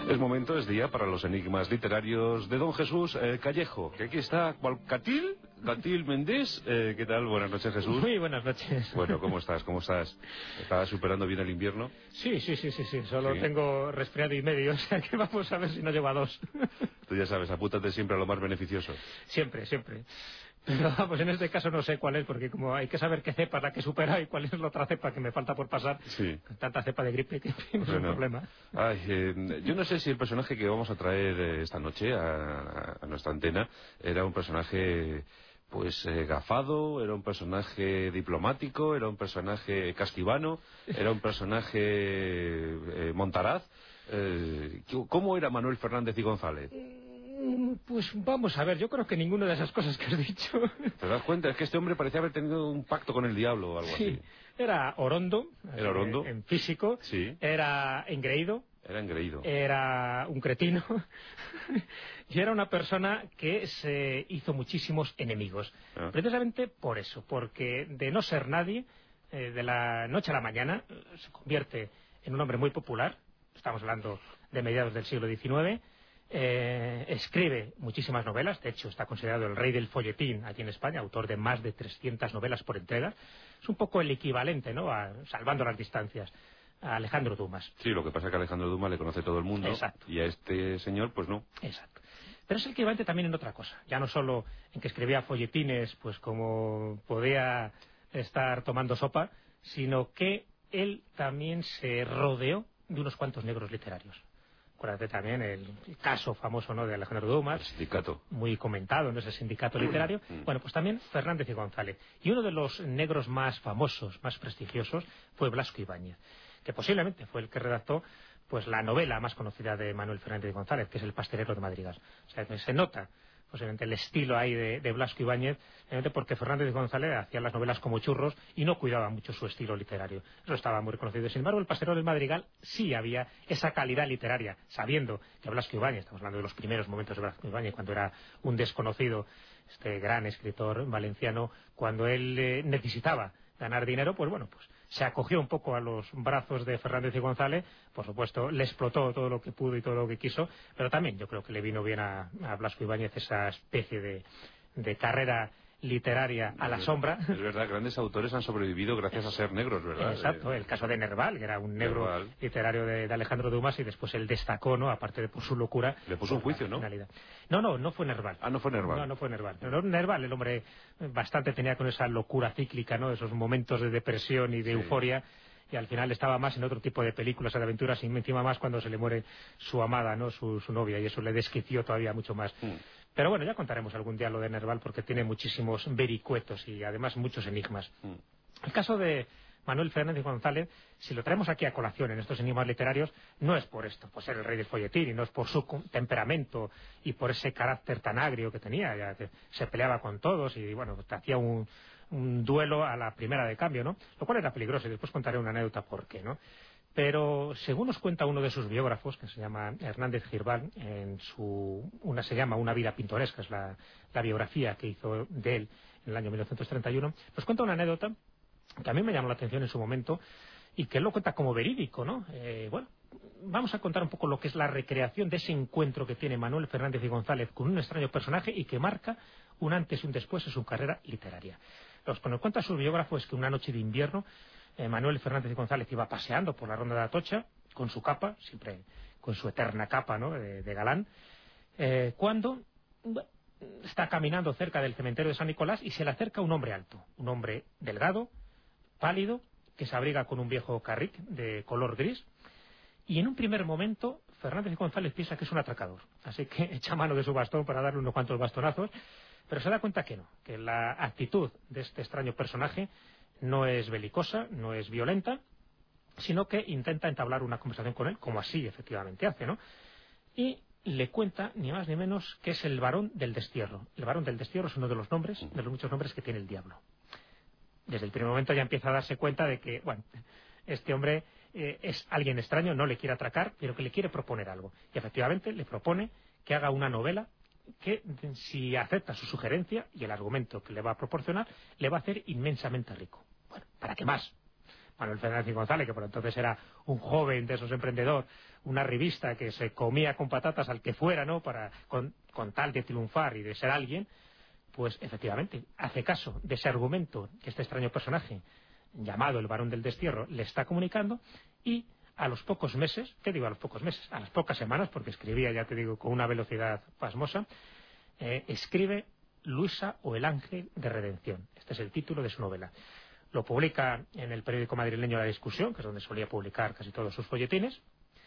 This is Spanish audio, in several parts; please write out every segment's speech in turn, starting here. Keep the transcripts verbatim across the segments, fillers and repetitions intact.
Es momento, es día para los enigmas literarios de don Jesús eh, Callejo, que aquí está, ¿cuál? ¿Catil? ¿Catil Méndez? Eh, ¿Qué tal? Buenas noches, Jesús. Muy buenas noches. Bueno, ¿cómo estás? ¿Cómo estás? ¿Estás superando bien el invierno? Sí, sí, sí, sí, sí. Solo ¿Sí? tengo resfriado y medio, o sea que vamos a ver si no llevo a dos. Tú ya sabes, apúntate siempre a lo más beneficioso. Siempre, siempre. Pero vamos, en este caso no sé cuál es, porque como hay que saber qué cepa es la que supera y cuál es la otra cepa que me falta por pasar, sí. Tanta cepa de gripe que no es un problema. Ay, eh, yo no sé si el personaje que vamos a traer eh, esta noche a, a nuestra antena era un personaje pues eh, gafado, era un personaje diplomático, era un personaje casquivano, era un personaje eh, montaraz. Eh, ¿Cómo era Manuel Fernández y González? Pues vamos a ver, yo creo que ninguna de esas cosas que has dicho. ¿Te das cuenta? Es que este hombre parecía haber tenido un pacto con el diablo o algo sí. así. Era orondo, era orondo en físico, sí. Era engreído, era engreído, era un cretino y era una persona que se hizo muchísimos enemigos. ¿Ah? Precisamente por eso, porque de no ser nadie, eh, de la noche a la mañana, se convierte en un hombre muy popular. Estamos hablando de mediados del siglo diecinueve. Eh, escribe muchísimas novelas, de hecho está considerado el rey del folletín aquí en España, autor de más de trescientas novelas por entrega. Es un poco el equivalente, ¿no?, a, salvando las distancias, a Alejandro Dumas. Sí, lo que pasa es que a Alejandro Dumas le conoce todo el mundo. Exacto. Y a este señor pues no. Exacto. Pero es el equivalente también en otra cosa, ya no solo en que escribía folletines pues como podía estar tomando sopa, sino que él también se rodeó de unos cuantos negros literarios. Acuérdate también el caso famoso, ¿no?, de Alejandro Dumas, el sindicato, muy comentado en ese sindicato literario. Bueno, pues también Fernández y González. Y uno de los negros más famosos, más prestigiosos, fue Blasco Ibáñez, que posiblemente fue el que redactó pues la novela más conocida de Manuel Fernández y González, que es El pastelero de Madrigal. O sea, que se nota posiblemente el estilo ahí de, de Blasco Ibáñez, porque Fernández y González hacían las novelas como churros y no cuidaba mucho su estilo literario. Eso estaba muy reconocido. Sin embargo, El pastelero del Madrigal sí había esa calidad literaria, sabiendo que Blasco Ibáñez, estamos hablando de los primeros momentos de Blasco Ibáñez, cuando era un desconocido, este gran escritor valenciano, cuando él eh, necesitaba ganar dinero, pues bueno, pues se acogió un poco a los brazos de Fernández y González. Por supuesto, le explotó todo lo que pudo y todo lo que quiso, pero también yo creo que le vino bien a, a Blasco Ibáñez esa especie de, de carrera literaria a la sombra. Es verdad, grandes autores han sobrevivido gracias a ser negros, ¿verdad? Exacto, el caso de Nerval, que era un negro Nerval. literario de, de Alejandro Dumas, y después él destacó, ¿no?, aparte de por su locura. Le puso un juicio, ¿no? No, no, no fue Nerval. Ah, no fue Nerval. No, no fue Nerval. No, Nerval, el hombre bastante tenía con esa locura cíclica, ¿no?, esos momentos de depresión y de sí. euforia, y al final estaba más en otro tipo de películas o de aventuras, y encima más cuando se le muere su amada, ¿no?, su, su novia, y eso le desquició todavía mucho más. Mm. Pero bueno, ya contaremos algún día lo de Nerval, porque tiene muchísimos vericuetos y además muchos enigmas. Mm. El caso de Manuel Fernández González, si lo traemos aquí a colación en estos enigmas literarios, no es por esto, por ser el rey del folletín, y no es por su temperamento y por ese carácter tan agrio que tenía, ya que se peleaba con todos y bueno, te hacía un, un duelo a la primera de cambio, ¿no? Lo cual era peligroso, y después contaré una anécdota por qué, ¿no? Pero según nos cuenta uno de sus biógrafos, que se llama Hernández Girbal, en su, una se llama Una vida pintoresca, es la, la biografía que hizo de él en el año mil novecientos treinta y uno, nos cuenta una anécdota que a mí me llamó la atención en su momento y que él lo cuenta como verídico, ¿no? Eh, bueno, vamos a contar un poco lo que es la recreación de ese encuentro que tiene Manuel Fernández y González con un extraño personaje y que marca un antes y un después en su carrera literaria. Lo que nos cuenta su biógrafo es que una noche de invierno eh, Manuel Fernández y González iba paseando por la Ronda de Atocha con su capa, siempre con su eterna capa, ¿no?, de, de galán, eh, cuando bueno, está caminando cerca del cementerio de San Nicolás y se le acerca un hombre alto, un hombre delgado, pálido, que se abriga con un viejo carrick de color gris, y en un primer momento Fernández y González piensa que es un atracador, así que echa mano de su bastón para darle unos cuantos bastonazos, pero se da cuenta que no, que la actitud de este extraño personaje no es belicosa, no es violenta, sino que intenta entablar una conversación con él, como así efectivamente hace, ¿no? Y le cuenta, ni más ni menos, que es el varón del destierro. El varón del destierro es uno de los nombres, de los muchos nombres que tiene el diablo. Desde el primer momento ya empieza a darse cuenta de que, bueno, este hombre eh, es alguien extraño, no le quiere atracar, pero que le quiere proponer algo. Y efectivamente le propone que haga una novela que, si acepta su sugerencia y el argumento que le va a proporcionar, le va a hacer inmensamente rico. Bueno, ¿para qué más? Manuel Fernández y González, que por entonces era un joven de esos emprendedores, una revista que se comía con patatas al que fuera, ¿no?, para con, con tal de triunfar y de ser alguien, pues efectivamente hace caso de ese argumento que este extraño personaje llamado el Barón del Destierro le está comunicando, y a los pocos meses, ¿qué digo a los pocos meses? A las pocas semanas, porque escribía, ya te digo, con una velocidad pasmosa, eh, escribe Luisa o el Ángel de Redención. Este es el título de su novela. Lo publica en el periódico madrileño La Discusión, que es donde solía publicar casi todos sus folletines,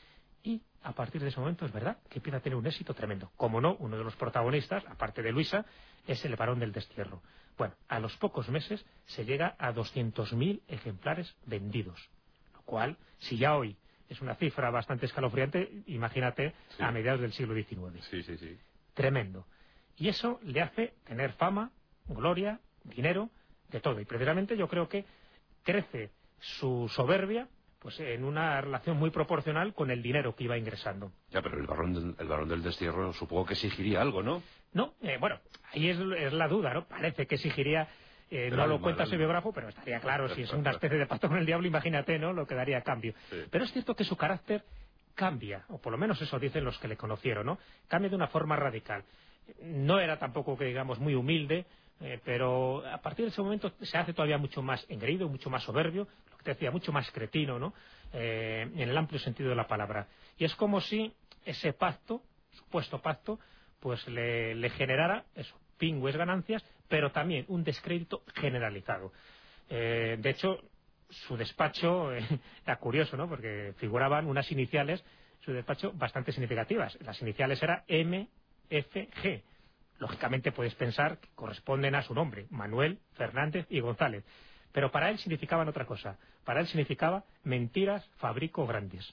y a partir de ese momento es verdad que empieza a tener un éxito tremendo. Como no, uno de los protagonistas, aparte de Luisa, es el Barón del Destierro. Bueno, a los pocos meses se llega a doscientos mil ejemplares vendidos, lo cual, si ya hoy es una cifra bastante escalofriante, imagínate sí. a mediados del siglo diecinueve. Sí, sí, sí. Tremendo. Y eso le hace tener fama, gloria, dinero, de todo. Y precisamente yo creo que crece su soberbia pues en una relación muy proporcional con el dinero que iba ingresando. Ya, pero el Barón del, el Barón del Destierro supongo que exigiría algo, ¿no? No, eh, bueno, ahí es, es la duda, ¿no? Parece que exigiría, eh, no lo cuenta su biógrafo, pero estaría claro, si es una especie de pacto con el diablo, imagínate, ¿no?, lo que daría a cambio. Sí. Pero es cierto que su carácter cambia, o por lo menos eso dicen los que le conocieron, ¿no? Cambia de una forma radical. No era tampoco, que digamos, muy humilde, eh, pero a partir de ese momento se hace todavía mucho más engreído, mucho más soberbio, lo que te decía, mucho más cretino, ¿no?, eh, en el amplio sentido de la palabra. Y es como si ese pacto, supuesto pacto, pues le, le generara eso, pingües ganancias, pero también un descrédito generalizado. Eh, de hecho, su despacho eh, era curioso, ¿no?, porque figuraban unas iniciales, su despacho, bastante significativas. Las iniciales eran M F G. Lógicamente puedes pensar que corresponden a su nombre, Manuel Fernández y González. Pero para él significaban otra cosa. Para él significaba mentiras fabrico grandes.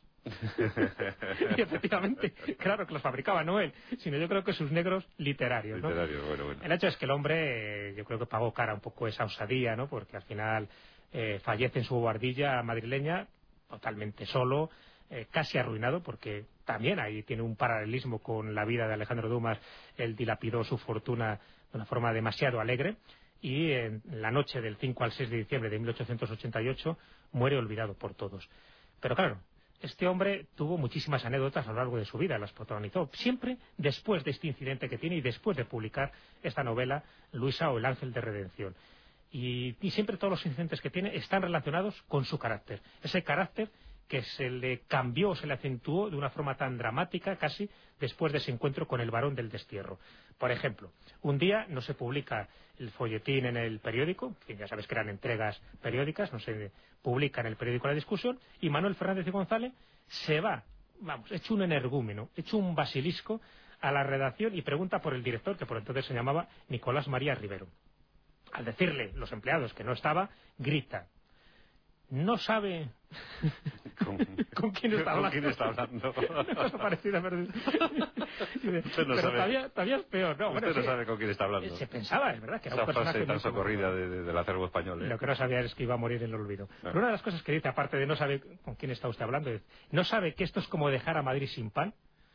Y efectivamente, claro que los fabricaba no él, sino yo creo que sus negros literarios, ¿no? Literario, bueno, bueno. El hecho es que el hombre, eh, yo creo que pagó cara un poco esa osadía, ¿no?, porque al final eh, fallece en su guardilla madrileña totalmente solo, eh, casi arruinado, porque también ahí tiene un paralelismo con la vida de Alejandro Dumas. Él dilapidó su fortuna de una forma demasiado alegre, y en la noche del cinco al seis de diciembre de mil ochocientos ochenta y ocho muere olvidado por todos. Pero claro, este hombre tuvo muchísimas anécdotas a lo largo de su vida, las protagonizó siempre después de este incidente que tiene y después de publicar esta novela, Luisa o el Ángel de Redención. Y, y siempre todos los incidentes que tiene están relacionados con su carácter, ese carácter que se le cambió, se le acentuó de una forma tan dramática casi después de ese encuentro con el Barón del Destierro. Por ejemplo, un día no se publica el folletín en el periódico, en fin, ya sabes que eran entregas periódicas, no se publica en el periódico La Discusión, y Manuel Fernández y González se va, vamos, hecho un energúmeno, hecho un basilisco, a la redacción y pregunta por el director, que por entonces se llamaba Nicolás María Rivero. Al decirle los empleados que no estaba, grita: no sabe ¿Con, ¿Con quién está hablando? ¿Con quién está hablando? Una cosa parecida, pero, Usted no pero sabe. Todavía, todavía es peor. No, Usted bueno, no sí, sabe con quién está hablando. se pensaba, es verdad, que era Esa un personaje frase tan muy socorrida conocido. de, de, del acervo español, ¿eh? Lo que no sabía es que iba a morir en el olvido. No. Pero una de las cosas que dice, aparte de no sabe con quién está usted hablando, es: no sabe que esto es como dejar a Madrid sin pan.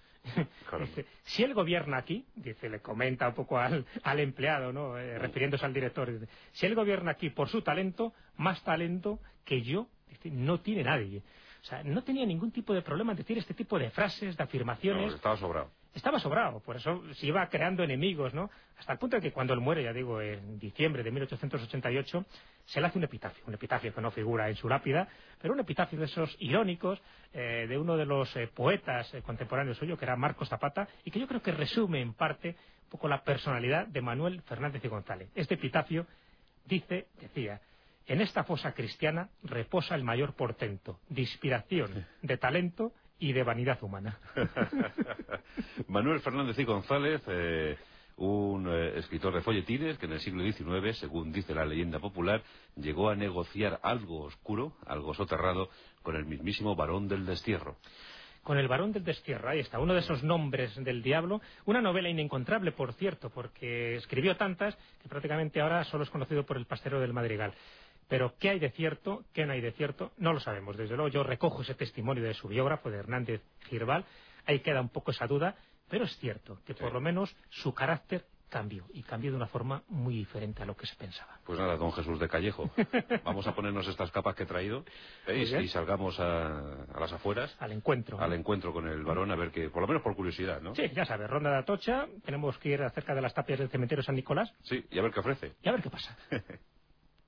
Dice, si él gobierna aquí, dice, le comenta un poco al, al empleado, ¿no?, eh, refiriéndose al director, dice, si él gobierna aquí por su talento, más talento que yo, dice, no tiene nadie. O sea, no tenía ningún tipo de problema en decir este tipo de frases, de afirmaciones. No, estaba sobrado. Estaba sobrado, por eso se iba creando enemigos, ¿no? Hasta el punto de que cuando él muere, ya digo, en diciembre de mil ochocientos ochenta y ocho, se le hace un epitafio, un epitafio que no figura en su lápida, pero un epitafio de esos irónicos, eh, de uno de los eh, poetas eh, contemporáneos suyo, que era Marcos Zapata, y que yo creo que resume en parte un poco la personalidad de Manuel Fernández y González. Este epitafio dice, decía: en esta fosa cristiana reposa el mayor portento, de inspiración, de talento y de vanidad humana. Manuel Fernández y González, eh, un eh, escritor de folletines que en el siglo diecinueve, según dice la leyenda popular, llegó a negociar algo oscuro, algo soterrado, con el mismísimo Barón del Destierro. Con el Barón del Destierro, ahí está, uno de esos nombres del diablo, una novela inencontrable, por cierto, porque escribió tantas que prácticamente ahora solo es conocido por El Pastero del Madrigal. Pero ¿qué hay de cierto? ¿Qué no hay de cierto? No lo sabemos. Desde luego yo recojo ese testimonio de su biógrafo, de Hernández Girbal. Ahí queda un poco esa duda, pero es cierto que por sí. lo menos su carácter cambió, y cambió de una forma muy diferente a lo que se pensaba. Pues nada, don Jesús de Callejo, vamos a ponernos estas capas que he traído ¿eh? y, y salgamos a, a las afueras. Al encuentro. Al ¿no? encuentro con el varón, a ver que, por lo menos por curiosidad, ¿no? Sí, ya sabes, Ronda de Atocha, tenemos que ir acerca de las tapias del cementerio San Nicolás. Sí, y a ver qué ofrece. Y a ver qué pasa.